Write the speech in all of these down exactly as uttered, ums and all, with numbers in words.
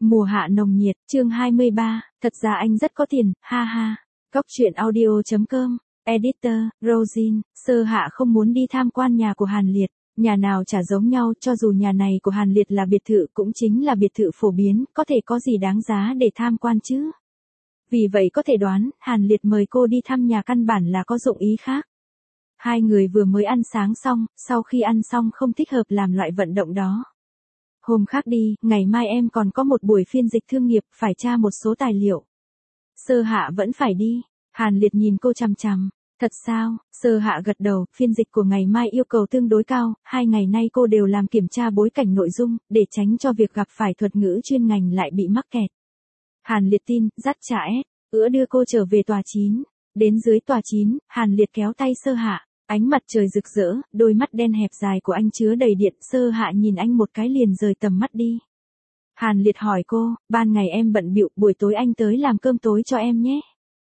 Mùa hạ nồng nhiệt, chương hai mươi ba, thật ra anh rất có tiền, ha ha. Góc truyện audio chấm com, Editor, Rosin, Sơ Hạ không muốn đi tham quan nhà của Hàn Liệt, nhà nào chả giống nhau, cho dù nhà này của Hàn Liệt là biệt thự cũng chính là biệt thự phổ biến, có thể có gì đáng giá để tham quan chứ. Vì vậy có thể đoán, Hàn Liệt mời cô đi thăm nhà căn bản là có dụng ý khác. Hai người vừa mới ăn sáng xong, sau khi ăn xong không thích hợp làm loại vận động đó. Hôm khác đi, ngày mai em còn có một buổi phiên dịch thương nghiệp, phải tra một số tài liệu. Sơ Hạ vẫn phải đi. Hàn Liệt nhìn cô chằm chằm. Thật sao? Sơ Hạ gật đầu, phiên dịch của ngày mai yêu cầu tương đối cao, hai ngày nay cô đều làm kiểm tra bối cảnh nội dung, để tránh cho việc gặp phải thuật ngữ chuyên ngành lại bị mắc kẹt. Hàn Liệt tin, dắt chả ép, ữa đưa cô trở về tòa chín. Đến dưới tòa chín, Hàn Liệt kéo tay Sơ Hạ. Ánh mặt trời rực rỡ, đôi mắt đen hẹp dài của anh chứa đầy điện. Sơ Hạ nhìn anh một cái liền rời tầm mắt đi. Hàn Liệt hỏi cô, ban ngày em bận bịu, buổi tối anh tới làm cơm tối cho em nhé.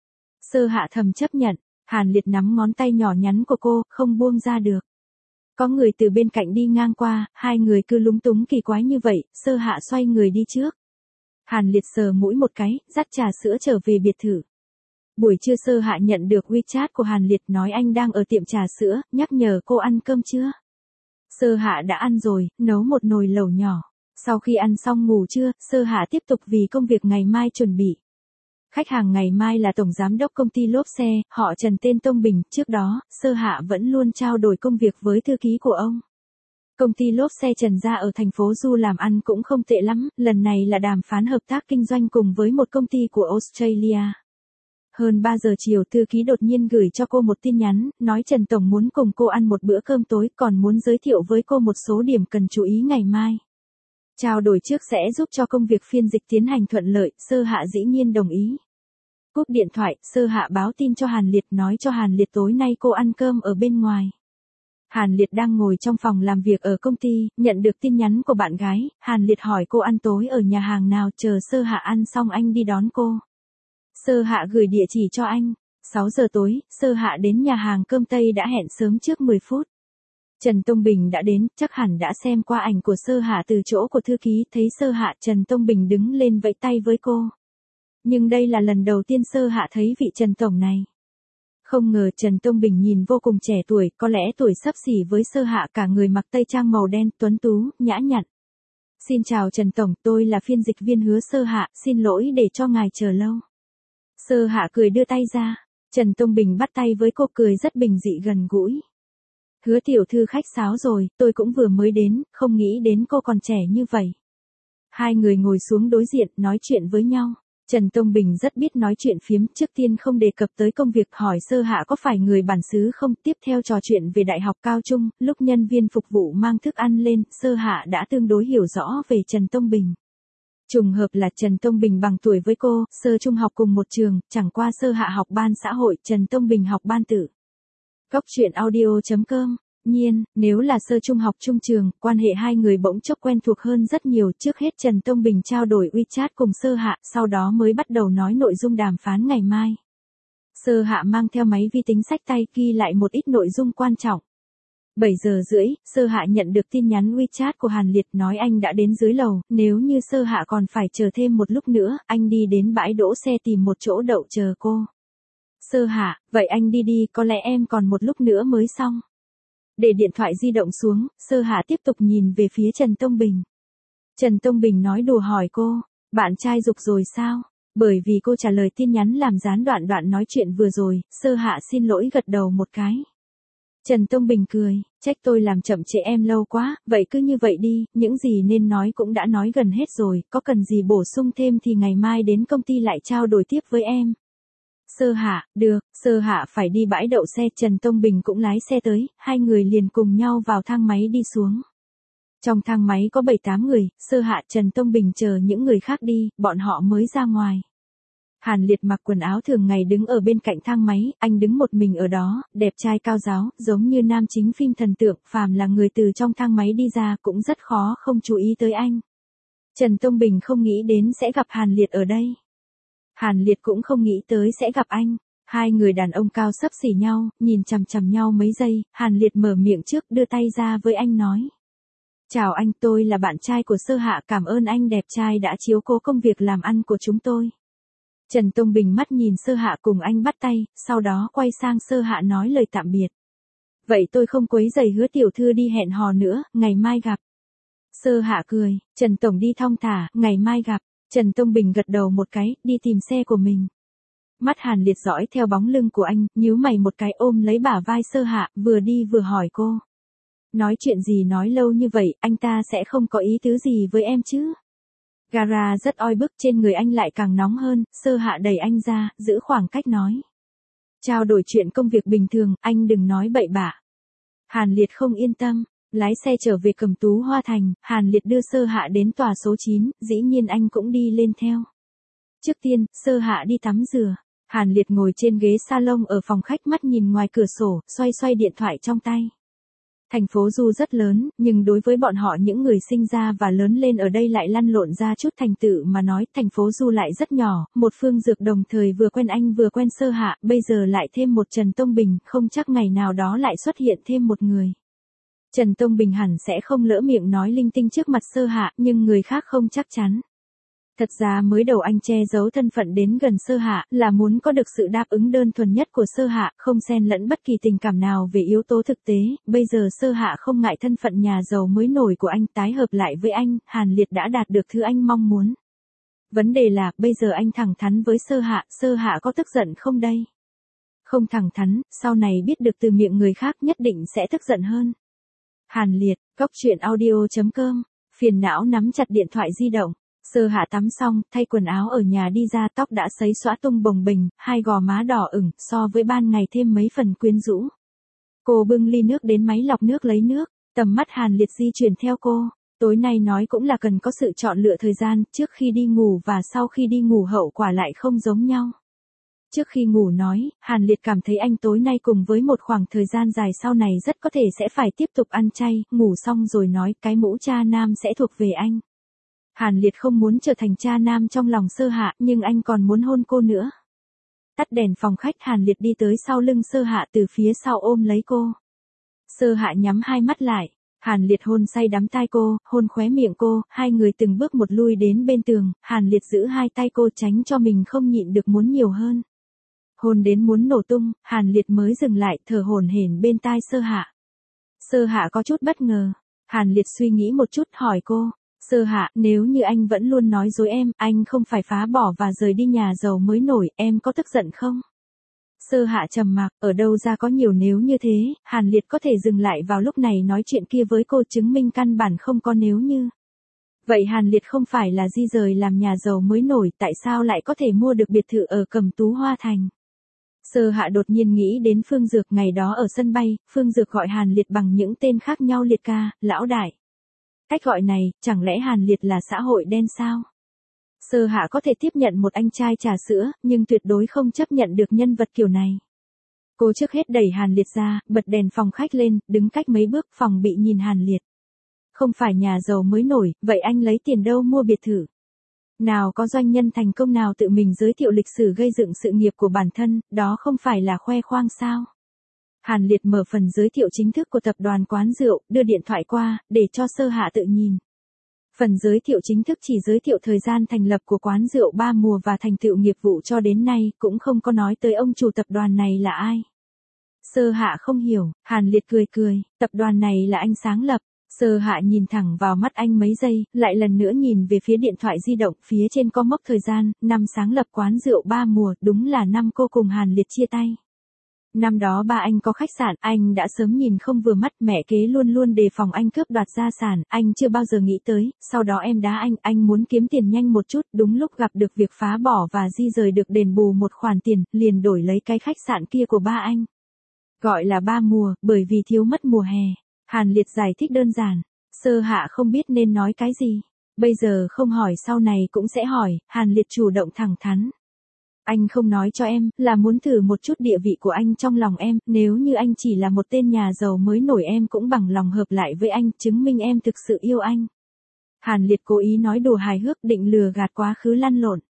Sơ Hạ thầm chấp nhận. Hàn Liệt nắm ngón tay nhỏ nhắn của cô, không buông ra được. Có người từ bên cạnh đi ngang qua, hai người cứ lúng túng kỳ quái như vậy. Sơ Hạ xoay người đi trước. Hàn Liệt sờ mũi một cái, dắt trà sữa trở về biệt thự. Buổi trưa Sơ Hạ nhận được WeChat của Hàn Liệt, nói anh đang ở tiệm trà sữa, nhắc nhở cô ăn cơm chưa. Sơ Hạ đã ăn rồi, nấu một nồi lẩu nhỏ. Sau khi ăn xong ngủ trưa, Sơ Hạ tiếp tục vì công việc ngày mai chuẩn bị. Khách hàng ngày mai là tổng giám đốc công ty lốp xe, họ Trần tên Tông Bình. Trước đó, Sơ Hạ vẫn luôn trao đổi công việc với thư ký của ông. Công ty lốp xe Trần gia ở thành phố Du làm ăn cũng không tệ lắm, lần này là đàm phán hợp tác kinh doanh cùng với một công ty của Australia. Hơn ba giờ chiều thư ký đột nhiên gửi cho cô một tin nhắn, nói Trần Tổng muốn cùng cô ăn một bữa cơm tối, còn muốn giới thiệu với cô một số điểm cần chú ý ngày mai. Trao đổi trước sẽ giúp cho công việc phiên dịch tiến hành thuận lợi, Sơ Hạ dĩ nhiên đồng ý. Cúp điện thoại, Sơ Hạ báo tin cho Hàn Liệt, nói cho Hàn Liệt tối nay cô ăn cơm ở bên ngoài. Hàn Liệt đang ngồi trong phòng làm việc ở công ty, nhận được tin nhắn của bạn gái, Hàn Liệt hỏi cô ăn tối ở nhà hàng nào, chờ Sơ Hạ ăn xong anh đi đón cô. Sơ Hạ gửi địa chỉ cho anh. sáu giờ tối, Sơ Hạ đến nhà hàng cơm Tây đã hẹn sớm trước mười phút. Trần Tông Bình đã đến, chắc hẳn đã xem qua ảnh của Sơ Hạ từ chỗ của thư ký, thấy Sơ Hạ, Trần Tông Bình đứng lên vẫy tay với cô. Nhưng đây là lần đầu tiên Sơ Hạ thấy vị Trần Tổng này. Không ngờ Trần Tông Bình nhìn vô cùng trẻ tuổi, có lẽ tuổi xấp xỉ với Sơ Hạ, cả người mặc tây trang màu đen, tuấn tú, nhã nhặn. Xin chào Trần Tổng, tôi là phiên dịch viên Hứa Sơ Hạ, xin lỗi để cho ngài chờ lâu. Sơ Hạ cười đưa tay ra. Trần Tông Bình bắt tay với cô, cười rất bình dị gần gũi. Hứa tiểu thư khách sáo rồi, tôi cũng vừa mới đến, không nghĩ đến cô còn trẻ như vậy. Hai người ngồi xuống đối diện, nói chuyện với nhau. Trần Tông Bình rất biết nói chuyện phiếm, trước tiên không đề cập tới công việc, hỏi Sơ Hạ có phải người bản xứ không, tiếp theo trò chuyện về đại học cao trung, lúc nhân viên phục vụ mang thức ăn lên, Sơ Hạ đã tương đối hiểu rõ về Trần Tông Bình. Trùng hợp là Trần Tông Bình bằng tuổi với cô, sơ trung học cùng một trường, chẳng qua Sơ Hạ học ban xã hội, Trần Tông Bình học ban tự. Góc truyện audio chấm com. Nhiên, nếu là sơ trung học trung trường, quan hệ hai người bỗng chốc quen thuộc hơn rất nhiều. Trước hết Trần Tông Bình trao đổi WeChat cùng Sơ Hạ, sau đó mới bắt đầu nói nội dung đàm phán ngày mai. Sơ Hạ mang theo máy vi tính xách tay ghi lại một ít nội dung quan trọng. bảy giờ rưỡi, Sơ Hạ nhận được tin nhắn WeChat của Hàn Liệt, nói anh đã đến dưới lầu, nếu như Sơ Hạ còn phải chờ thêm một lúc nữa, anh đi đến bãi đỗ xe tìm một chỗ đậu chờ cô. Sơ Hạ, vậy anh đi đi, có lẽ em còn một lúc nữa mới xong. Để điện thoại di động xuống, Sơ Hạ tiếp tục nhìn về phía Trần Tông Bình. Trần Tông Bình nói đùa hỏi cô, bạn trai giục rồi sao? Bởi vì cô trả lời tin nhắn làm gián đoạn đoạn nói chuyện vừa rồi, Sơ Hạ xin lỗi gật đầu một cái. Trần Tông Bình cười, trách tôi làm chậm trễ em lâu quá, vậy cứ như vậy đi, những gì nên nói cũng đã nói gần hết rồi, có cần gì bổ sung thêm thì ngày mai đến công ty lại trao đổi tiếp với em. Sơ Hạ, được, Sơ Hạ phải đi bãi đậu xe, Trần Tông Bình cũng lái xe tới, hai người liền cùng nhau vào thang máy đi xuống. Trong thang máy có bảy tám người, Sơ Hạ, Trần Tông Bình chờ những người khác đi, bọn họ mới ra ngoài. Hàn Liệt mặc quần áo thường ngày đứng ở bên cạnh thang máy, anh đứng một mình ở đó, đẹp trai cao ráo, giống như nam chính phim thần tượng, phàm là người từ trong thang máy đi ra cũng rất khó không chú ý tới anh. Trần Tông Bình không nghĩ đến sẽ gặp Hàn Liệt ở đây. Hàn Liệt cũng không nghĩ tới sẽ gặp anh. Hai người đàn ông cao xấp xỉ nhau, nhìn chằm chằm nhau mấy giây, Hàn Liệt mở miệng trước, đưa tay ra với anh nói. Chào anh, tôi là bạn trai của Sơ Hạ, cảm ơn anh đẹp trai đã chiếu cố công việc làm ăn của chúng tôi. Trần Tông Bình mắt nhìn Sơ Hạ cùng anh bắt tay, sau đó quay sang Sơ Hạ nói lời tạm biệt. Vậy tôi không quấy rầy Hứa tiểu thư đi hẹn hò nữa, ngày mai gặp. Sơ Hạ cười, Trần Tổng đi thong thả, ngày mai gặp. Trần Tông Bình gật đầu một cái, đi tìm xe của mình. Mắt Hàn Liệt dõi theo bóng lưng của anh, nhíu mày một cái ôm lấy bả vai Sơ Hạ, vừa đi vừa hỏi cô. Nói chuyện gì nói lâu như vậy, anh ta sẽ không có ý tứ gì với em chứ? Gara rất oi bức, trên người anh lại càng nóng hơn, Sơ Hạ đẩy anh ra, giữ khoảng cách nói. Trao đổi chuyện công việc bình thường, anh đừng nói bậy bạ. Hàn Liệt không yên tâm, lái xe trở về Cẩm Tú Hoa Thành, Hàn Liệt đưa Sơ Hạ đến tòa số chín, dĩ nhiên anh cũng đi lên theo. Trước tiên, Sơ Hạ đi tắm rửa, Hàn Liệt ngồi trên ghế salon ở phòng khách mắt nhìn ngoài cửa sổ, xoay xoay điện thoại trong tay. Thành phố Du rất lớn, nhưng đối với bọn họ những người sinh ra và lớn lên ở đây lại lăn lộn ra chút thành tựu mà nói, thành phố Du lại rất nhỏ, một Phương Dược đồng thời vừa quen anh vừa quen Sơ Hạ, bây giờ lại thêm một Trần Tông Bình, không chắc ngày nào đó lại xuất hiện thêm một người. Trần Tông Bình hẳn sẽ không lỡ miệng nói linh tinh trước mặt Sơ Hạ, nhưng người khác không chắc chắn. Thật ra mới đầu anh che giấu thân phận đến gần Sơ Hạ là muốn có được sự đáp ứng đơn thuần nhất của Sơ Hạ, không xen lẫn bất kỳ tình cảm nào về yếu tố thực tế, bây giờ Sơ Hạ không ngại thân phận nhà giàu mới nổi của anh tái hợp lại với anh, Hàn Liệt đã đạt được thứ anh mong muốn. Vấn đề là, bây giờ anh thẳng thắn với Sơ Hạ, Sơ Hạ có tức giận không đây? Không thẳng thắn, sau này biết được từ miệng người khác nhất định sẽ tức giận hơn. Hàn Liệt, Cóc Truyện Audio chấm com, phiền não nắm chặt điện thoại di động. Sơ Hạ tắm xong, thay quần áo ở nhà đi ra, tóc đã sấy xõa tung bồng bềnh, hai gò má đỏ ửng, so với ban ngày thêm mấy phần quyến rũ. Cô bưng ly nước đến máy lọc nước lấy nước, tầm mắt Hàn Liệt di chuyển theo cô. Tối nay nói cũng là cần có sự chọn lựa thời gian, trước khi đi ngủ và sau khi đi ngủ hậu quả lại không giống nhau. Trước khi ngủ nói, Hàn Liệt cảm thấy anh tối nay cùng với một khoảng thời gian dài sau này rất có thể sẽ phải tiếp tục ăn chay, ngủ xong rồi nói cái mũ cha nam sẽ thuộc về anh. Hàn Liệt không muốn trở thành cha nam trong lòng Sơ Hạ, nhưng anh còn muốn hôn cô nữa. Tắt đèn phòng khách, Hàn Liệt đi tới sau lưng Sơ Hạ từ phía sau ôm lấy cô. Sơ Hạ nhắm hai mắt lại, Hàn Liệt hôn say đắm tai cô, hôn khóe miệng cô, hai người từng bước một lui đến bên tường, Hàn Liệt giữ hai tay cô tránh cho mình không nhịn được muốn nhiều hơn. Hôn đến muốn nổ tung, Hàn Liệt mới dừng lại, thở hổn hển bên tai Sơ Hạ. Sơ Hạ có chút bất ngờ, Hàn Liệt suy nghĩ một chút hỏi cô. Sơ Hạ, nếu như anh vẫn luôn nói dối em, anh không phải phá bỏ và rời đi nhà giàu mới nổi, em có tức giận không? Sơ Hạ trầm mặc, ở đâu ra có nhiều nếu như thế, Hàn Liệt có thể dừng lại vào lúc này nói chuyện kia với cô, chứng minh căn bản không có nếu như. Vậy Hàn Liệt không phải là di rời làm nhà giàu mới nổi, tại sao lại có thể mua được biệt thự ở Cẩm Tú Hoa Thành? Sơ Hạ đột nhiên nghĩ đến Phương Dược, ngày đó ở sân bay, Phương Dược gọi Hàn Liệt bằng những tên khác nhau, Liệt ca, lão đại. Cách gọi này, chẳng lẽ Hàn Liệt là xã hội đen sao? Sơ Hạ có thể tiếp nhận một anh trai trà sữa, nhưng tuyệt đối không chấp nhận được nhân vật kiểu này. Cô trước hết đẩy Hàn Liệt ra, bật đèn phòng khách lên, đứng cách mấy bước, phòng bị nhìn Hàn Liệt. Không phải nhà giàu mới nổi, vậy anh lấy tiền đâu mua biệt thự? Nào có doanh nhân thành công nào tự mình giới thiệu lịch sử gây dựng sự nghiệp của bản thân, đó không phải là khoe khoang sao? Hàn Liệt mở phần giới thiệu chính thức của tập đoàn quán rượu, đưa điện thoại qua, để cho Sơ Hạ tự nhìn. Phần giới thiệu chính thức chỉ giới thiệu thời gian thành lập của quán rượu Ba Mùa và thành tựu nghiệp vụ cho đến nay, cũng không có nói tới ông chủ tập đoàn này là ai. Sơ Hạ không hiểu, Hàn Liệt cười cười, tập đoàn này là anh sáng lập. Sơ Hạ nhìn thẳng vào mắt anh mấy giây, lại lần nữa nhìn về phía điện thoại di động, phía trên có mốc thời gian, năm sáng lập quán rượu Ba Mùa, đúng là năm cô cùng Hàn Liệt chia tay. Năm đó ba anh có khách sạn, anh đã sớm nhìn không vừa mắt, mẹ kế luôn luôn đề phòng anh cướp đoạt gia sản, anh chưa bao giờ nghĩ tới, sau đó em đá anh, anh muốn kiếm tiền nhanh một chút, đúng lúc gặp được việc phá bỏ và di rời được đền bù một khoản tiền, liền đổi lấy cái khách sạn kia của ba anh. Gọi là Ba Mùa, bởi vì thiếu mất mùa hè. Hàn Liệt giải thích đơn giản. Sơ Hạ không biết nên nói cái gì. Bây giờ không hỏi sau này cũng sẽ hỏi, Hàn Liệt chủ động thẳng thắn. Anh không nói cho em, là muốn thử một chút địa vị của anh trong lòng em, nếu như anh chỉ là một tên nhà giàu mới nổi em cũng bằng lòng hợp lại với anh, chứng minh em thực sự yêu anh. Hàn Liệt cố ý nói đùa hài hước, định lừa gạt quá khứ lăn lộn.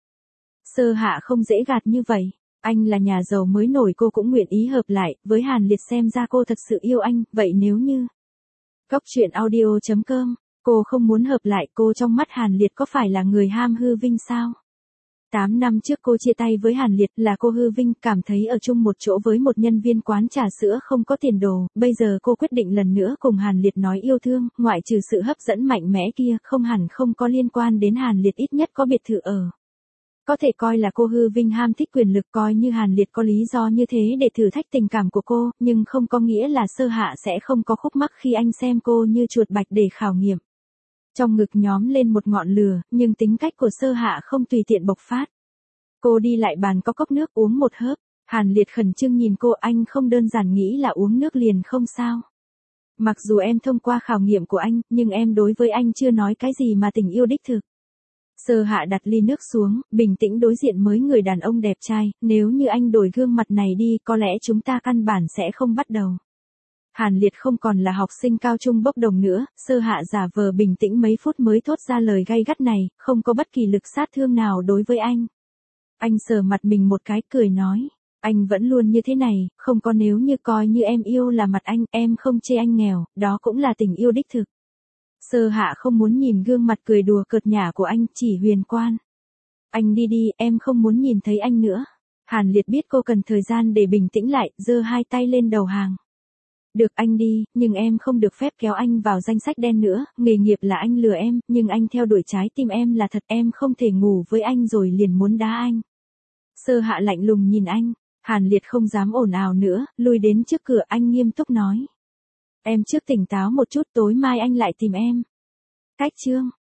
Sơ Hạ không dễ gạt như vậy. Anh là nhà giàu mới nổi, cô cũng nguyện ý hợp lại, với Hàn Liệt xem ra cô thật sự yêu anh, vậy nếu như... Cóc Truyện Audio chấm com Cô không muốn hợp lại, cô trong mắt Hàn Liệt có phải là người ham hư vinh sao? Tám năm trước cô chia tay với Hàn Liệt là cô hư vinh, cảm thấy ở chung một chỗ với một nhân viên quán trà sữa không có tiền đồ, bây giờ cô quyết định lần nữa cùng Hàn Liệt nói yêu thương, ngoại trừ sự hấp dẫn mạnh mẽ kia, không hẳn không có liên quan đến Hàn Liệt, ít nhất có biệt thự ở. Có thể coi là cô hư vinh ham thích quyền lực, coi như Hàn Liệt có lý do như thế để thử thách tình cảm của cô, nhưng không có nghĩa là Sơ Hạ sẽ không có khúc mắc khi anh xem cô như chuột bạch để khảo nghiệm. Trong ngực nhóm lên một ngọn lửa, nhưng tính cách của Sơ Hạ không tùy tiện bộc phát. Cô đi lại bàn có cốc nước uống một hớp, Hàn Liệt khẩn trương nhìn cô, anh không đơn giản nghĩ là uống nước liền không sao. Mặc dù em thông qua khảo nghiệm của anh, nhưng em đối với anh chưa nói cái gì mà tình yêu đích thực. Sơ Hạ đặt ly nước xuống, bình tĩnh đối diện với người đàn ông đẹp trai, nếu như anh đổi gương mặt này đi, có lẽ chúng ta căn bản sẽ không bắt đầu. Hàn Liệt không còn là học sinh cao trung bốc đồng nữa, Sơ Hạ giả vờ bình tĩnh mấy phút mới thốt ra lời gay gắt này, không có bất kỳ lực sát thương nào đối với anh. Anh sờ mặt mình một cái, cười nói, anh vẫn luôn như thế này, không có nếu như coi như em yêu là mặt anh, em không chê anh nghèo, đó cũng là tình yêu đích thực. Sơ Hạ không muốn nhìn gương mặt cười đùa cợt nhả của anh, chỉ huyền quan. Anh đi đi, em không muốn nhìn thấy anh nữa. Hàn Liệt biết cô cần thời gian để bình tĩnh lại, giơ hai tay lên đầu hàng. Được anh đi, nhưng em không được phép kéo anh vào danh sách đen nữa, nghề nghiệp là anh lừa em, nhưng anh theo đuổi trái tim em là thật, em không thể ngủ với anh rồi liền muốn đá anh. Sơ Hạ lạnh lùng nhìn anh, Hàn Liệt không dám ồn ào nữa, lui đến trước cửa, anh nghiêm túc nói. Em trước tỉnh táo một chút, tối mai anh lại tìm em. Cách chương.